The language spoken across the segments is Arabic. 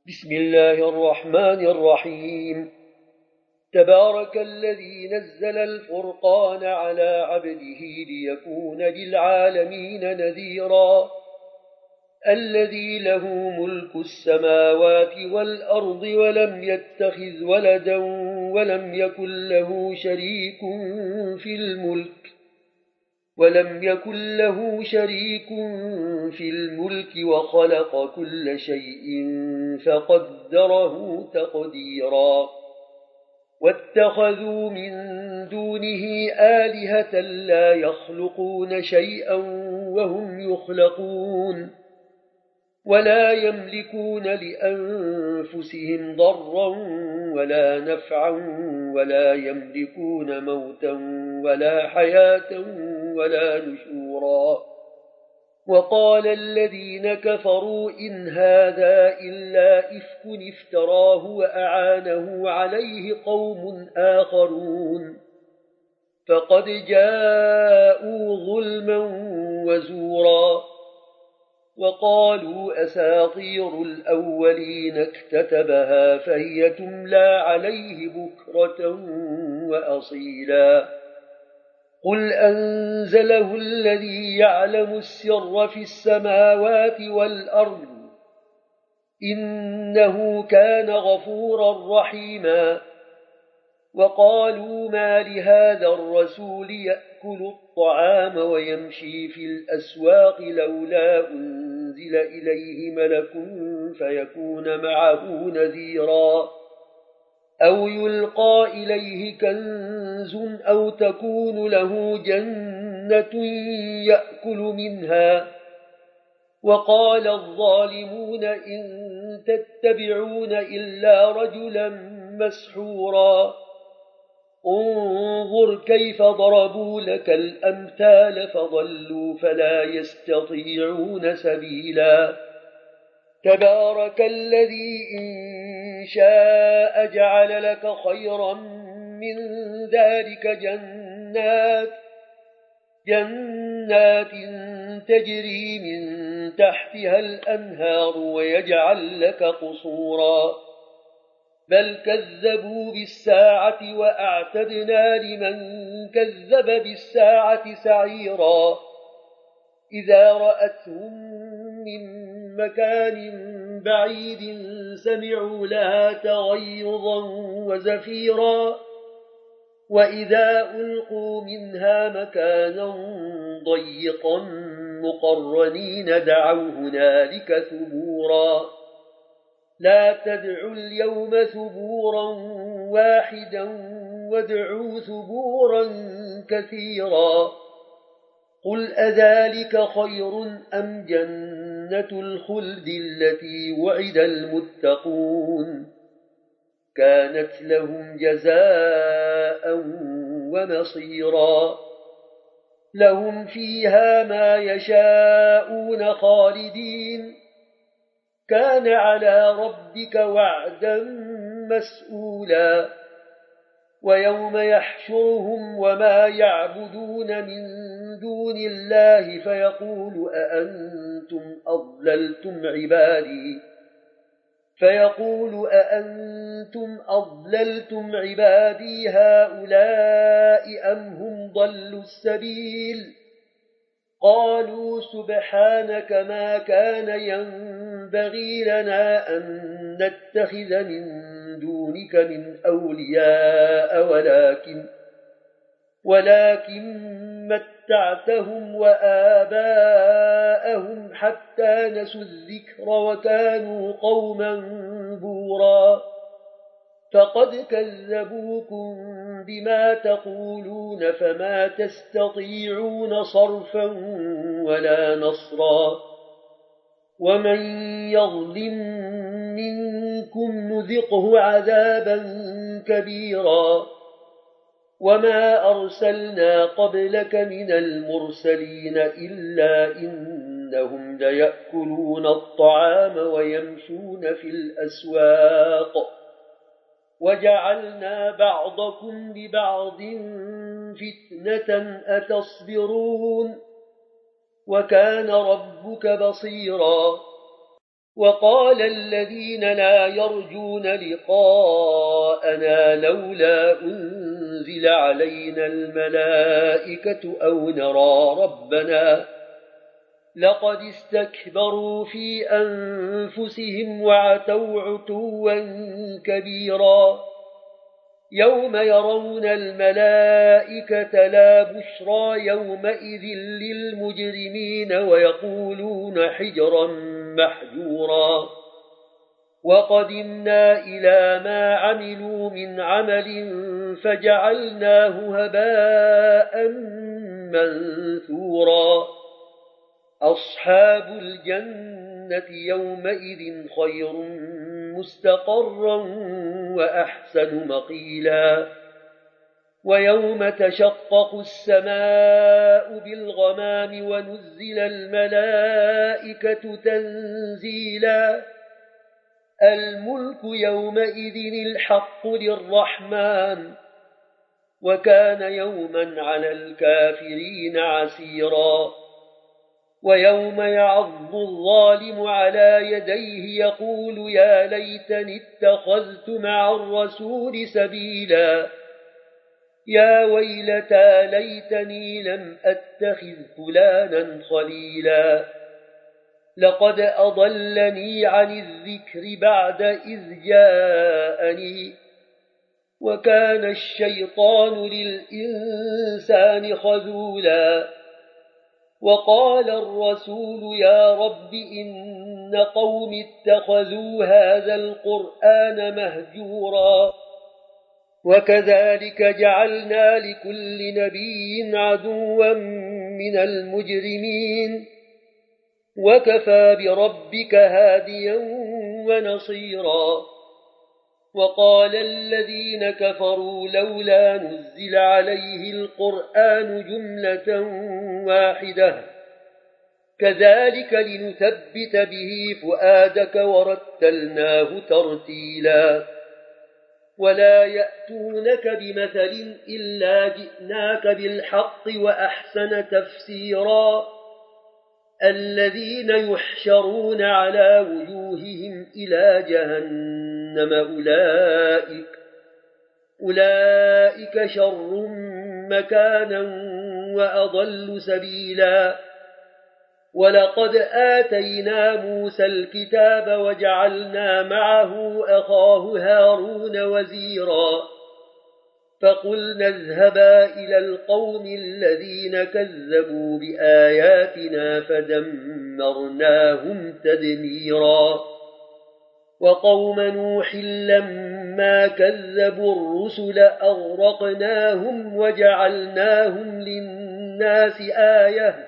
بسم الله الرحمن الرحيم. تبارك الذي نزل الفرقان على عبده ليكون للعالمين نذيرا. الذي له ملك السماوات والأرض ولم يتخذ ولدا ولم يكن له شريك في الملك وخلق كل شيء فقدره تقديرا. واتخذوا من دونه آلهة لا يخلقون شيئا وهم يخلقون ولا يملكون لأنفسهم ضرا ولا نفعا ولا يملكون موتا ولا حياة ولا نشورا. وقال الذين كفروا إن هذا إلا إفك افتراه وأعانه عليه قوم آخرون فقد جاءوا ظلما وزورا. وقالوا أساطير الأولين اكتتبها فهي تملى عليه بكرة وأصيلا. قل أنزله الذي يعلم السر في السماوات والأرض إنه كان غفورا رحيما. وقالوا ما لهذا الرسول يأكل الطعام ويمشي في الأسواق لولا أنزل إليه ملك فيكون معه نذيرا أو يلقى إليه كنز أو تكون له جنة يأكل منها. وقال الظالمون إن تتبعون إلا رجلا مسحورا. انظر كيف ضربوا لك الأمثال فضلوا فلا يستطيعون سبيلا. تبارك الذي إن شاء جعل لك خيرا من ذلك جنات تجري من تحتها الأنهار ويجعل لك قصورا. بل كذبوا بالساعة وأعتدنا لمن كذب بالساعة سعيرا. إذا رأتهم من مكان بعيد سمعوا لها تغيظا وزفيرا. وإذا ألقوا منها مكانا ضيقا مقرنين دعوا هنالك ثبورا. لا تدعوا اليوم ثبورا واحدا وادعوا ثبورا كثيرا. قل أذلك خير أم جنة الخلد التي وعد المتقون كانت لهم جزاء ومصيرا. لهم فيها ما يشاءون خالدين كان على ربك وعدا مسئولا. ويوم يحشرهم وما يعبدون من دون الله فيقول أأنتم أضللتم عبادي هؤلاء أم هم ضلوا السبيل. قالوا سبحانك ما كان ينبغي لنا أن نتخذ من دونك من أولياء ولكن متعتهم وآباءهم حتى نسوا الذكر وكانوا قوما بورا. فقد كذبوكم بما تقولون فما تستطيعون صرفا ولا نصرا. ومن يظلم منكم نذقه عذابا كبيرا. وما أرسلنا قبلك من المرسلين إلا إنهم ليأكلون الطعام ويمشون في الأسواق وجعلنا بعضكم لبعض فتنة أتصبرون وكان ربك بصيرا. وقال الذين لا يرجون لقاءنا لولا أنزل علينا الملائكة أو نرى ربنا لقد استكبروا في أنفسهم وعتوا عتوا كبيرا يوم يرون الملائكة لا بشرى يومئذ للمجرمين ويقولون حجرا محجورا وقدمنا إلى ما عملوا من عمل فجعلناه هباء منثورا أصحاب الجنة يومئذ خير مستقرا وأحسن مقيلا ويوم تشقق السماء بالغمام ونزل الملائكة تنزيلا الملك يومئذ الحق للرحمن وكان يوما على الكافرين عسيرا ويوم يعض الظالم على يديه يقول يا ليتني اتخذت مع الرسول سبيلا يا ويلتى ليتني لم أتخذ فلانا خليلا لقد أضلني عن الذكر بعد إذ جاءني وكان الشيطان للإنسان خذولا وقال الرسول يا رب إن قوم اتخذوا هذا القرآن مهجورا وكذلك جعلنا لكل نبي عدوا من المجرمين وكفى بربك هاديا ونصيرا وقال الذين كفروا لولا نزل عليه القرآن جملة واحدة كذلك لنثبت به فؤادك ورتلناه ترتيلا ولا يأتونك بمثل إلا جئناك بالحق وأحسن تفسيرا الذين يحشرون على وجوههم إلى جهنم أولئك شر مكانا وأضل سبيلا ولقد آتينا موسى الكتاب وجعلنا معه أخاه هارون وزيرا فقلنا اذهبا إلى القوم الذين كذبوا بآياتنا فدمرناهم تدميرا وقوم نوح لما كذبوا الرسل أغرقناهم وجعلناهم للناس آية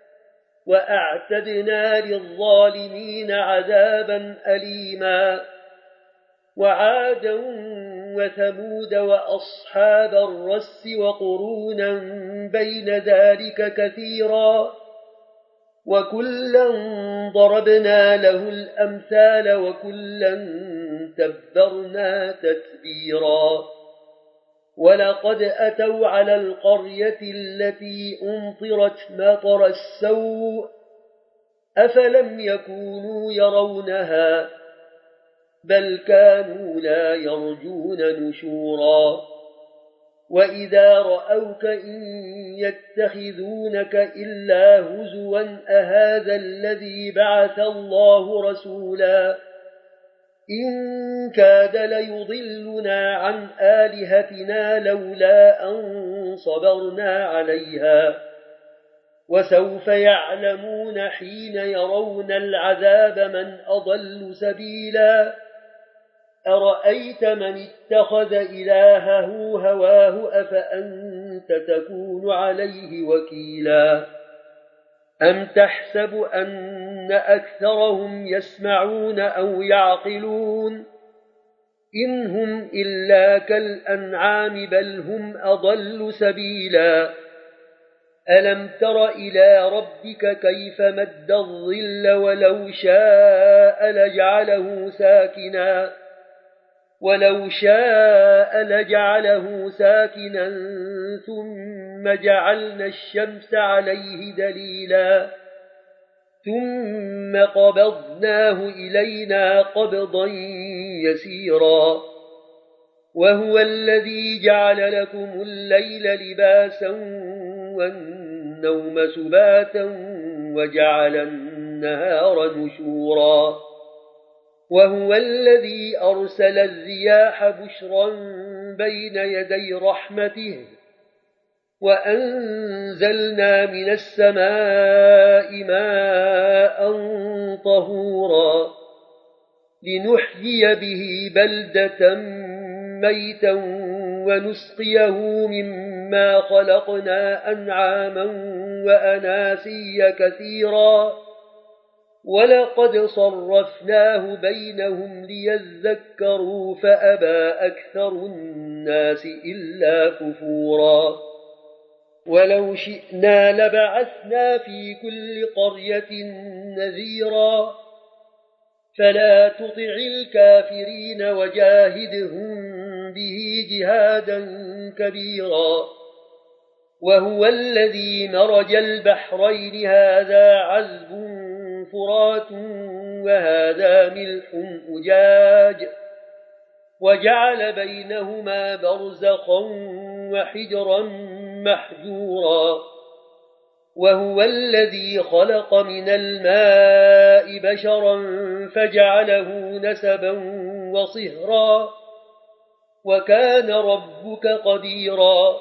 وأعتدنا للظالمين عذابا أليما وعادا وثمود وأصحاب الرس وقرونا بين ذلك كثيرا وكلا ضربنا له الأمثال وكلا تبرنا تتبيرا ولقد أتوا على القرية التي أمطرت مطر السوء أفلم يكونوا يرونها بل كانوا لا يرجون نشورا وإذا رأوك إن يتخذونك إلا هزوا أهذا الذي بعث الله رسولا إن كاد ليضلنا عن آلهتنا لولا أن صبرنا عليها وسوف يعلمون حين يرون العذاب من أضل سبيلا أرأيت من اتخذ إلهه هواه أفأنت تكون عليه وكيلا أم تحسب أن أكثرهم يسمعون أو يعقلون إن هم إلا كالأنعام بل هم أضل سبيلا ألم تر إلى ربك كيف مد الظل ولو شاء لجعله ساكنا ثم جعلنا الشمس عليه دليلا ثم قبضناه إلينا قبضا يسيرا وهو الذي جعل لكم الليل لباسا والنوم سباتا وجعل النهار نشورا وهو الذي أرسل الرياح بشرا بين يدي رحمته وأنزلنا من السماء ماء طهورا لنحيي به بلدة ميتا ونسقيه مما خلقنا أنعاما وأناسيا كثيرا ولقد صرفناه بينهم ليذكروا فأبى أكثر الناس إلا كفورا ولو شئنا لبعثنا في كل قرية نذيرا فلا تطع الكافرين وجاهدهم به جهادا كبيرا وهو الذي مرج البحرين هذا عذب فرات وهذا ملح أجاج وجعل بينهما برزخا وحجرا محجورا وهو الذي خلق من الماء بشرا فجعله نسبا وصهرا وكان ربك قديرا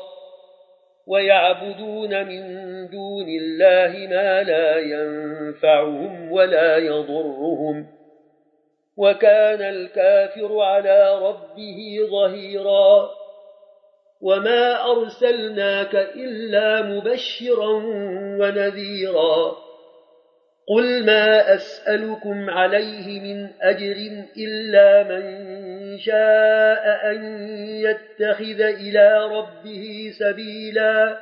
ويعبدون من دون الله ما لا ينفعهم ولا يضرهم وكان الكافر على ربه ظهيرا وما أرسلناك إلا مبشرا ونذيرا قل ما أسألكم عليه من أجر إلا من شاء أن يتخذ إلى ربه سبيلا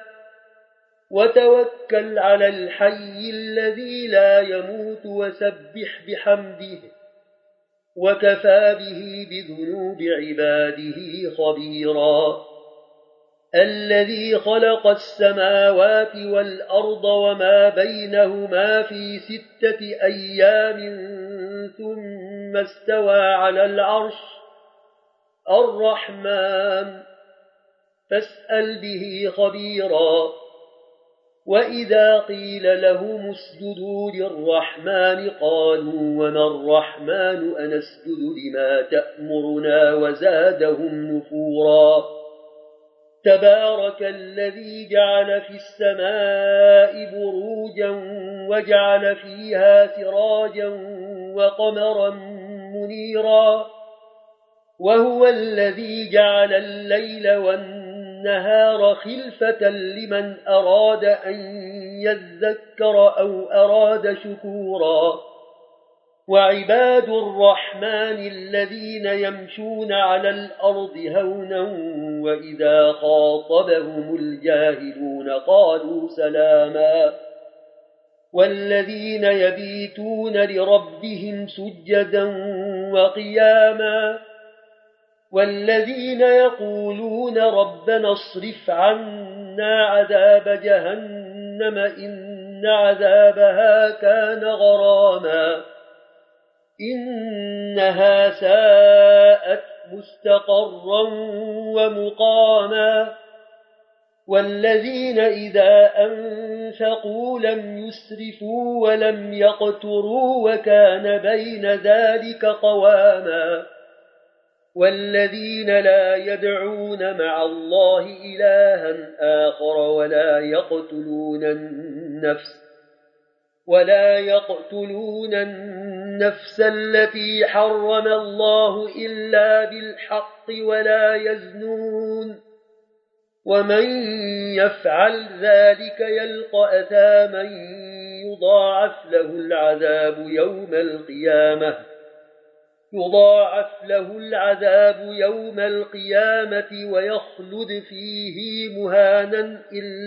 وتوكل على الحي الذي لا يموت وسبح بحمده وكفى به بذنوب عباده خبيرا الذي خلق السماوات والأرض وما بينهما في 6 أيام ثم استوى على العرش الرحمن فاسأل به خبيرا وإذا قيل لهم اسجدوا للرحمن قالوا وما الرحمن أنسجد لما تأمرنا وزادهم نفورا تبارك الذي جعل في السماء بروجا وجعل فيها سراجا وقمرا منيرا وهو الذي جعل الليل والنهار خلفة لمن أراد أن يذكر أو أراد شكورا وعباد الرحمن الذين يمشون على الأرض هونا وإذا خاطبهم الجاهلون قالوا سلاما والذين يبيتون لربهم سجدا وقياما والذين يقولون ربنا اصرف عنا عذاب جهنم إن عذابها كان غراما إنها ساءت مستقرا ومقاما والذين إذا أنفقوا لم يسرفوا ولم يقتروا وكان بين ذلك قواما والذين لا يدعون مع الله إلها آخر ولا يقتلون النفس التي حرم الله إلا بالحق ولا يزنون ومن يفعل ذلك يلقى أثاما يضاعف له العذاب يوم القيامة ويخلد فيه مهانا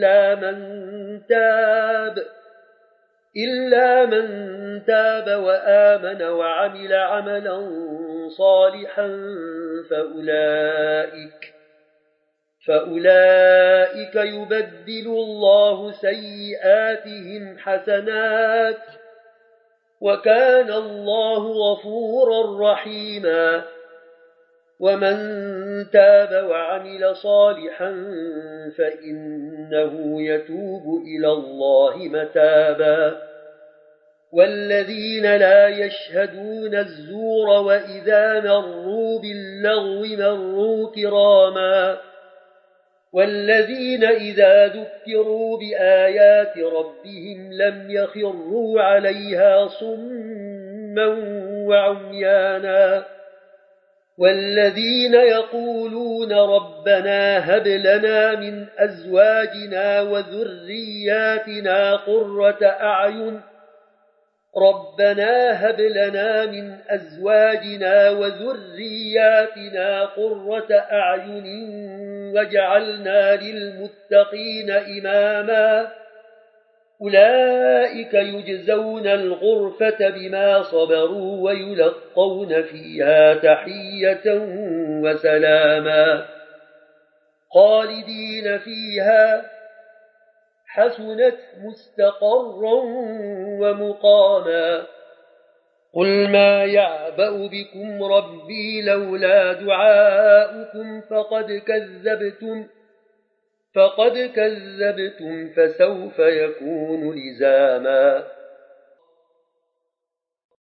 إلا من تاب وآمن وعمل عملا صالحا فأولئك يبدل الله سيئاتهم حسنات وكان الله غفورا رحيما ومن تاب وعمل صالحا فإنه يتوب إلى الله متابا والذين لا يشهدون الزور وإذا مروا باللغو مروا كراما والذين إذا ذكروا بآيات ربهم لم يخروا عليها صما وعميانا والذين يقولون ربنا هب لنا من أزواجنا وذرياتنا قرة أعين ربنا هب لنا من أزواجنا وذرياتنا قرة أعين واجعلنا للمتقين إماما أولئك يجزون الغرفة بما صبروا ويلقون فيها تحية وسلاما خالدين فيها حسنت مستقرا ومقاما قل ما يعبأ بكم ربي لولا دعاؤكم فقد كذبتم فسوف يكون لزاما